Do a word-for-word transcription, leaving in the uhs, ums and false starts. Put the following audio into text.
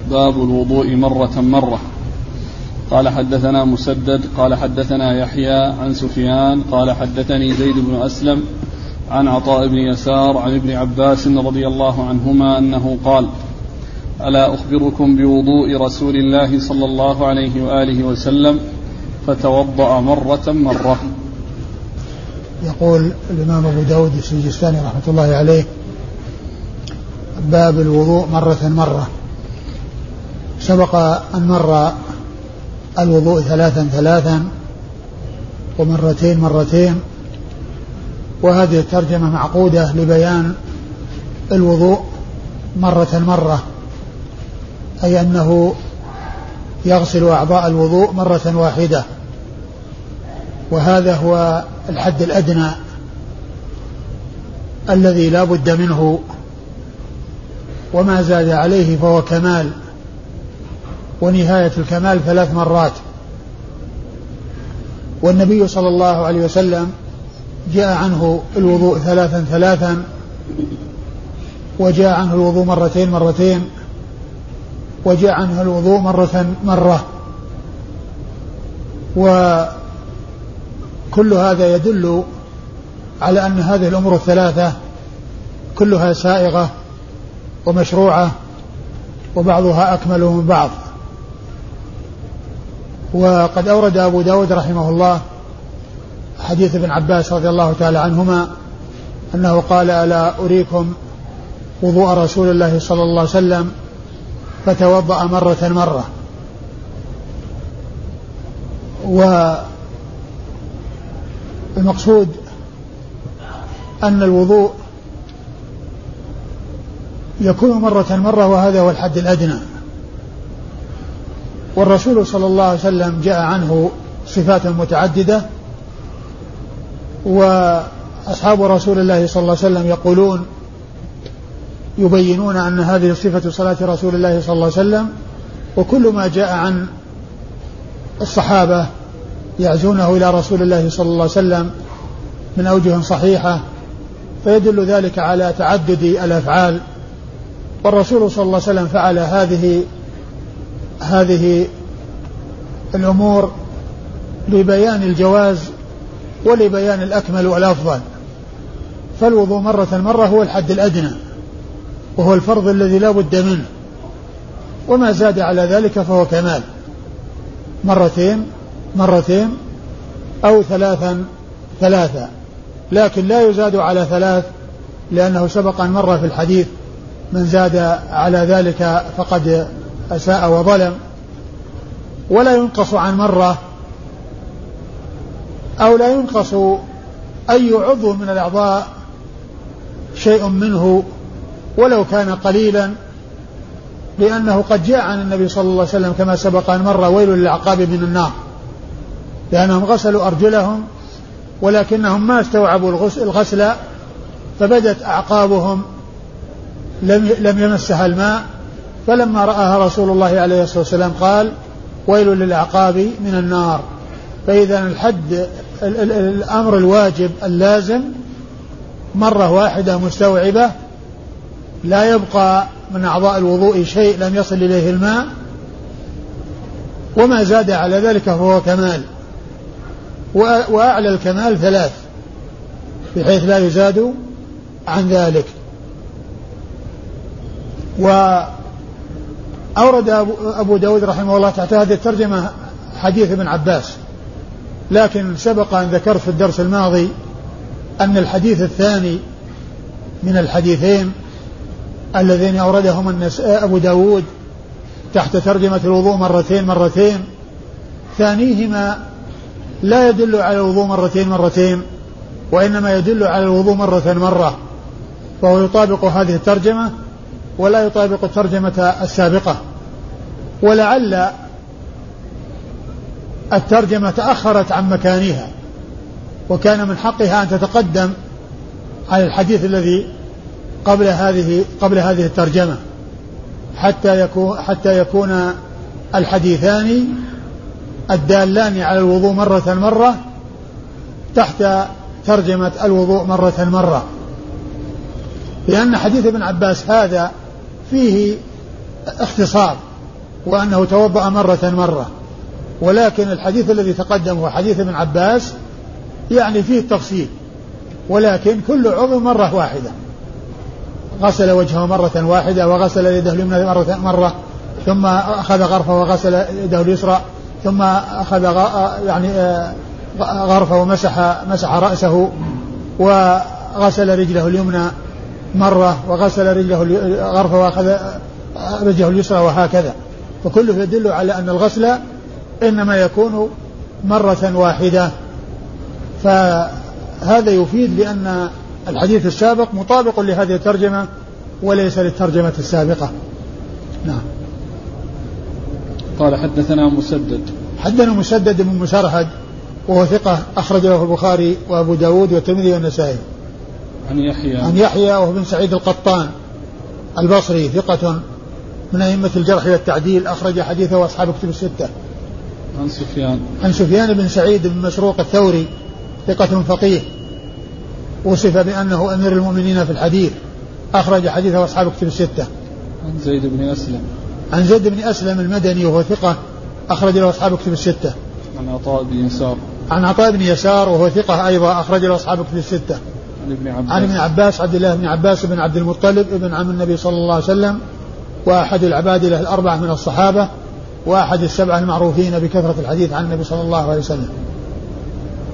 باب الوضوء مرة مرة. قال حدثنا مسدد قال حدثنا يحيى عن سفيان قال حدثني زيد بن أسلم عن عطاء بن يسار عن ابن عباس رضي الله عنهما أنه قال: ألا أخبركم بوضوء رسول الله صلى الله عليه وآله وسلم فتوضأ مرة مرة. يقول الإمام أبو داود السجستاني رحمة الله عليه: باب الوضوء مرة مرة. سبق أن مر الوضوء ثلاثا ثلاثا ومرتين مرتين، وهذه الترجمة معقودة لبيان الوضوء مرة مرة، أي أنه يغسل أعضاء الوضوء مرة واحدة، وهذا هو الحد الأدنى الذي لا بد منه، وما زاد عليه فهو كمال، ونهاية الكمال ثلاث مرات. والنبي صلى الله عليه وسلم جاء عنه الوضوء ثلاثا ثلاثا، وجاء عنه الوضوء مرتين مرتين، وجاء عنه الوضوء مرة مرة، وكل هذا يدل على أن هذه الأمور الثلاثة كلها سائغة ومشروعة، وبعضها أكمل من بعض. وقد أورد أبو داود رحمه الله حديث ابن عباس رضي الله تعالى عنهما أنه قال: ألا أريكم وضوء رسول الله صلى الله عليه وسلم فتوضأ مرة مرة. والمقصود أن الوضوء يكون مرة مرة، وهذا هو الحد الأدنى. والرسول صلى الله عليه وسلم جاء عنه صفات متعددة، وأصحاب رسول الله صلى الله عليه وسلم يقولون يبينون أن هذه صفة صلاة رسول الله صلى الله عليه وسلم، وكل ما جاء عن الصحابة يعزونه إلى رسول الله صلى الله عليه وسلم من أوجه صحيحة، فيدل ذلك على تعدد الأفعال. والرسول صلى الله عليه وسلم فعل هذه هذه الأمور لبيان الجواز ولبيان الأكمل والأفضل. فالوضوء مرة مرة هو الحد الأدنى، وهو الفرض الذي لا بد منه، وما زاد على ذلك فهو كمال. مرتين مرتين أو ثلاثا ثلاثا، لكن لا يزاد على ثلاث، لأنه سبق أن مر في الحديث: من زاد على ذلك فقد أساء وظلم. ولا ينقص عن مرة، أو لا ينقص أي عضو من الأعضاء شيء منه ولو كان قليلا، لأنه قد جاء عن النبي صلى الله عليه وسلم كما سبق أن مر: ويل للأعقاب من النار، لأنهم غسلوا أرجلهم ولكنهم ما استوعبوا الغسل، فبدت أعقابهم لم لم يمسها الماء، فلما رآها رسول الله عليه الصلاة والسلام قال: ويل للأعقاب من النار. فإذا الحد الأمر الواجب اللازم مرة واحدة مستوعبة، لا يبقى من أعضاء الوضوء شيء لم يصل إليه الماء، وما زاد على ذلك فهو كمال. وأعلى الكمال ثلاث، بحيث لا يزاد عن ذلك. وأورد أبو داود رحمه الله تحت هذه الترجمة حديث ابن عباس، لكن سبق أن ذكرت في الدرس الماضي أن الحديث الثاني من الحديثين اللذين أوردهما أبو داود تحت ترجمة الوضوء مرتين مرتين، ثانيهما لا يدل على الوضوء مرتين مرتين، وإنما يدل على الوضوء مرة مرة، فهو يطابق هذه الترجمة ولا يطابق الترجمة السابقة. ولعل الترجمة تأخرت عن مكانها، وكان من حقها أن تتقدم على الحديث الذي قبل هذه قبل هذه الترجمة، حتى يكون حتى يكون الحديثان الدالان على الوضوء مرة مرة تحت ترجمة الوضوء مرة مرة. لأن حديث ابن عباس هذا فيه اختصار وأنه توضأ مرة مرة. ولكن الحديث الذي تقدم هو حديث ابن عباس يعني فيه التفصيل، ولكن كل عضو مرة واحدة، غسل وجهه مرة واحدة وغسل يده اليمنى مرة, مرة ثم أخذ غرفه وغسل يده اليسرى ثم أخذ يعني غرفه ومسح مسح رأسه وغسل رجله اليمنى مرة وغسل رجله غرفه وأخذ رجله اليسرى وهكذا. فكله يدل على أن الغسل إنما يكون مرة واحدة. فهذا يفيد بأن الحديث السابق مطابق لهذه الترجمة وليس للترجمة السابقة. نعم. قال حدثنا مسدد. حدثنا مسدد بن مسرهد وهو ثقة أخرج له البخاري وأبو داود والترمذي والنسائي. عن يحيى. عن يحيى وهو بن سعيد القطان البصري ثقة من أئمة الجرح والتعديل أخرج حديثه أصحاب كتب الستة. عن سفيان. عن سفيان بن سعيد بن مسروق الثوري ثقة فقيه وصف بأنه أمير المؤمنين في الحديث أخرج حديثه أصحاب كتب الستة. عن زيد بن أسلم. عن زيد بن أسلم المدني وهو ثقة أخرج له أصحاب كتب الستة. عن عطاء بن يسار. عن عطاء بن يسار وهو ثقة أيضا أخرج له أصحاب كتب الستة. عن ابن عباس. عن ابن عباس عبد الله بن عباس بن عبد المطلب ابن عم النبي صلى الله عليه وسلم وأحد العبادلة الأربعة من الصحابة وأحد السبعة المعروفين بكثرة الحديث عن النبي صلى الله عليه وسلم.